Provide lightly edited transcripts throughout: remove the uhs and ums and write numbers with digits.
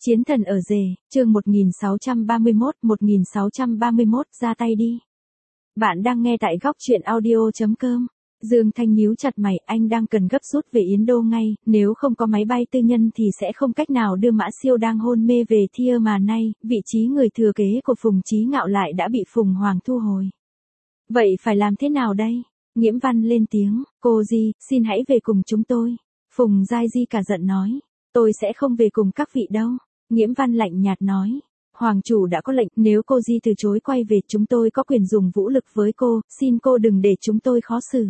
Chiến thần ở rể, chương 1631 ra tay đi. Bạn đang nghe tại góc truyện audio.com. Dương Thanh nhíu chặt mày, anh đang cần gấp rút về Yến Đô ngay, nếu không có máy bay tư nhân thì sẽ không cách nào đưa Mã Siêu đang hôn mê về Thia mà nay, vị trí người thừa kế của Phùng Chí Ngạo lại đã bị Phùng Hoàng thu hồi. Vậy phải làm thế nào đây? Nghiễm Văn lên tiếng, cô Di, xin hãy về cùng chúng tôi. Phùng Giai Di cả giận nói, tôi sẽ không về cùng các vị đâu. Nghiễm Văn lạnh nhạt nói, Hoàng chủ đã có lệnh, nếu cô Di từ chối quay về chúng tôi có quyền dùng vũ lực với cô, xin cô đừng để chúng tôi khó xử.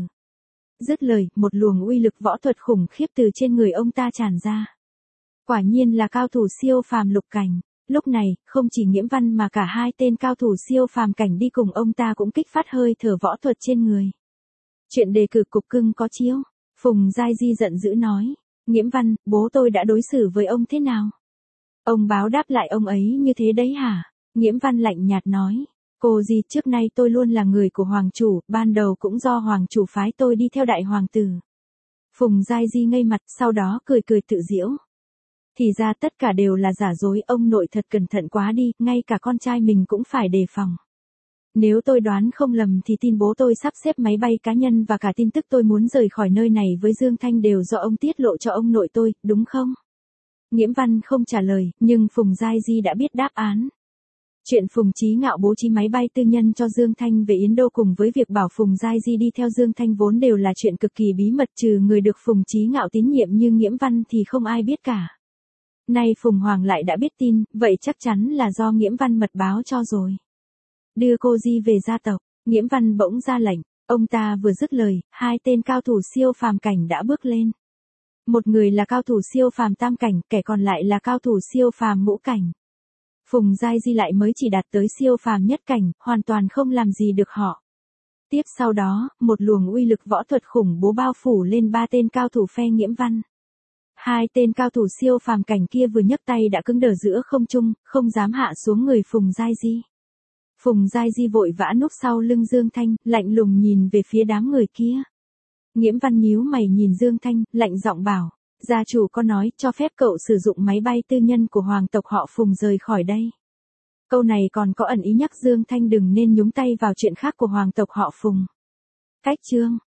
Dứt lời, một luồng uy lực võ thuật khủng khiếp từ trên người ông ta tràn ra. Quả nhiên là cao thủ siêu phàm lục cảnh. Lúc này, không chỉ Nghiễm Văn mà cả hai tên cao thủ siêu phàm cảnh đi cùng ông ta cũng kích phát hơi thở võ thuật trên người. Chuyện đề cử cục cưng có chiếu. Phùng Giai Di giận dữ nói, Nghiễm Văn, bố tôi đã đối xử với ông thế nào? Ông báo đáp lại ông ấy như thế đấy hả? Nghiễm Văn lạnh nhạt nói, cô Di, trước nay tôi luôn là người của Hoàng chủ, ban đầu cũng do Hoàng chủ phái tôi đi theo đại hoàng tử. Phùng Giai Di ngây mặt, sau đó cười tự giễu. Thì ra tất cả đều là giả dối, ông nội thật cẩn thận quá đi, ngay cả con trai mình cũng phải đề phòng. Nếu tôi đoán không lầm thì tin bố tôi sắp xếp máy bay cá nhân và cả tin tức tôi muốn rời khỏi nơi này với Dương Thanh đều do ông tiết lộ cho ông nội tôi, đúng không? Nghiễm Văn không trả lời, nhưng Phùng Giai Di đã biết đáp án. Chuyện Phùng Chí Ngạo bố trí máy bay tư nhân cho Dương Thanh về Yến Đô cùng với việc bảo Phùng Giai Di đi theo Dương Thanh vốn đều là chuyện cực kỳ bí mật, trừ người được Phùng Chí Ngạo tín nhiệm như Nghiễm Văn thì không ai biết cả. Nay Phùng Hoàng lại đã biết tin, vậy chắc chắn là do Nghiễm Văn mật báo cho rồi. Đưa cô Di về gia tộc, Nghiễm Văn bỗng ra lệnh, ông ta vừa dứt lời, hai tên cao thủ siêu phàm cảnh đã bước lên. Một người là cao thủ siêu phàm tam cảnh, kẻ còn lại là cao thủ siêu phàm ngũ cảnh. Phùng Giai Di lại mới chỉ đạt tới siêu phàm nhất cảnh, hoàn toàn không làm gì được họ. Tiếp sau đó, một luồng uy lực võ thuật khủng bố bao phủ lên ba tên cao thủ phe Nghiễm Văn. Hai tên cao thủ siêu phàm cảnh kia vừa nhấc tay đã cứng đờ giữa không trung, không dám hạ xuống người Phùng Giai Di. Phùng Giai Di vội vã núp sau lưng Dương Thanh, lạnh lùng nhìn về phía đám người kia. Nghiễm Văn nhíu mày nhìn Dương Thanh, lạnh giọng bảo, gia chủ có nói cho phép cậu sử dụng máy bay tư nhân của hoàng tộc họ Phùng rời khỏi đây. Câu này còn có ẩn ý nhắc Dương Thanh đừng nên nhúng tay vào chuyện khác của hoàng tộc họ Phùng. Cách chương